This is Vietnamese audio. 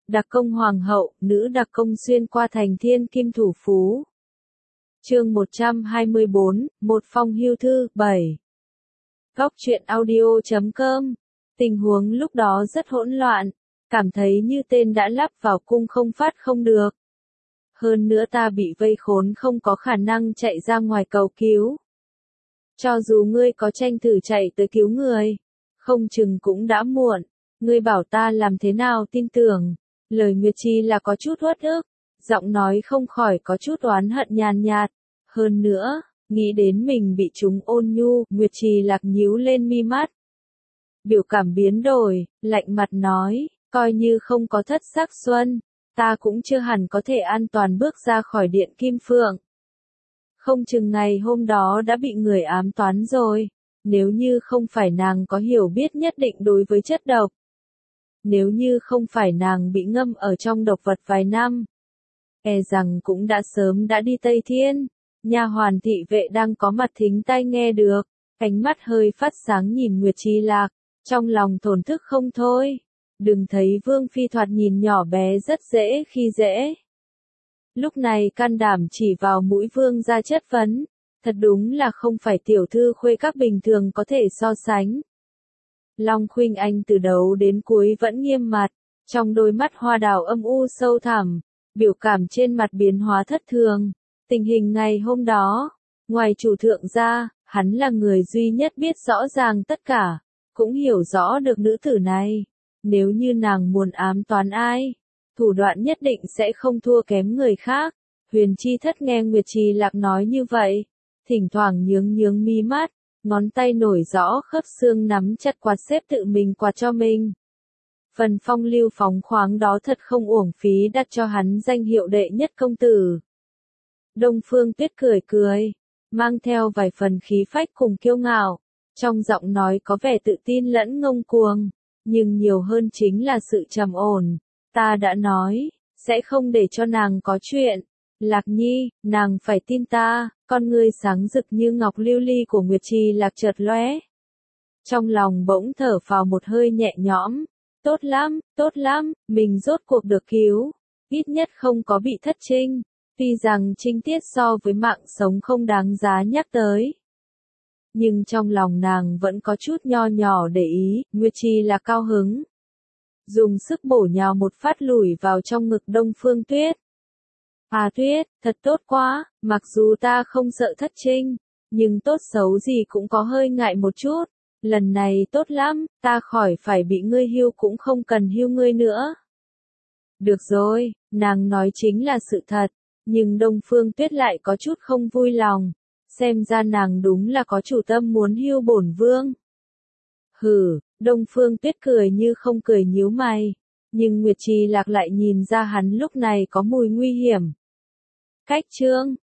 Đặc công hoàng hậu, nữ đặc công xuyên qua thành thiên kim thủ phú. Chương 124, một phong hưu thư, 7. Góc truyện audio.com. Tình huống lúc đó rất hỗn loạn, cảm thấy như tên đã lắp vào cung không phát không được. Hơn nữa ta bị vây khốn không có khả năng chạy ra ngoài cầu cứu. Cho dù ngươi có tranh thử chạy tới cứu người, không chừng cũng đã muộn. Ngươi bảo ta làm thế nào tin tưởng? Lời Nguyệt Chi là có chút uất ức, giọng nói không khỏi có chút oán hận nhàn nhạt. Hơn nữa, nghĩ đến mình bị chúng ôn nhu, Nguyệt Trì Lạc nhíu lên mi mắt. Biểu cảm biến đổi, lạnh mặt nói, coi như không có thất sắc xuân, ta cũng chưa hẳn có thể an toàn bước ra khỏi điện Kim Phượng. Không chừng ngày hôm đó đã bị người ám toán rồi, nếu như không phải nàng có hiểu biết nhất định đối với chất độc. Nếu như không phải nàng bị ngâm ở trong độc vật vài năm, e rằng cũng đã sớm đã đi Tây Thiên. Nha hoàn thị vệ đang có mặt thính tai nghe được, ánh mắt hơi phát sáng nhìn Nguyệt Chi Lạc, trong lòng thổn thức không thôi. Đừng thấy Vương Phi thoạt nhìn nhỏ bé rất dễ khi dễ. Lúc này can đảm chỉ vào mũi Vương ra chất vấn, thật đúng là không phải tiểu thư khuê các bình thường có thể so sánh. Long Khuynh Anh từ đầu đến cuối vẫn nghiêm mặt, trong đôi mắt hoa đào âm u sâu thẳm, biểu cảm trên mặt biến hóa thất thường. Tình hình ngày hôm đó, ngoài chủ thượng ra, hắn là người duy nhất biết rõ ràng tất cả, cũng hiểu rõ được nữ tử này. Nếu như nàng muốn ám toán ai, thủ đoạn nhất định sẽ không thua kém người khác. Huyền Chi Thất nghe Nguyệt Trì Lạc nói như vậy, thỉnh thoảng nhướng mi mắt, ngón tay nổi rõ khớp xương nắm chặt quạt xếp tự mình quạt cho mình. Phần phong lưu phóng khoáng đó thật không uổng phí đặt cho hắn danh hiệu đệ nhất công tử. Đông Phương Tuyết cười cười, mang theo vài phần khí phách cùng kiêu ngạo, trong giọng nói có vẻ tự tin lẫn ngông cuồng, nhưng nhiều hơn chính là sự trầm ổn. Ta đã nói, sẽ không để cho nàng có chuyện. Lạc Nhi, nàng phải tin ta. Con ngươi sáng rực như ngọc lưu ly của Nguyệt Trì Lạc chợt lóe. Trong lòng bỗng thở phào một hơi nhẹ nhõm. Tốt lắm, mình rốt cuộc được cứu. Ít nhất không có bị thất trinh. Tuy rằng trinh tiết so với mạng sống không đáng giá nhắc tới. Nhưng trong lòng nàng vẫn có chút nho nhỏ để ý, Nguyệt Trì Lạc cao hứng. Dùng sức bổ nhào một phát lùi vào trong ngực Đông Phương Tuyết. À Tuyết, thật tốt quá, mặc dù ta không sợ thất trinh, nhưng tốt xấu gì cũng có hơi ngại một chút. Lần này tốt lắm, ta khỏi phải bị ngươi hưu cũng không cần hưu ngươi nữa. Được rồi, nàng nói chính là sự thật, nhưng Đông Phương Tuyết lại có chút không vui lòng. Xem ra nàng đúng là có chủ tâm muốn hưu bổn vương. Hừ, Đông Phương Tuyết cười như không cười nhíu mày, nhưng Nguyệt Trì Lạc lại nhìn ra hắn lúc này có mùi nguy hiểm. Cách chương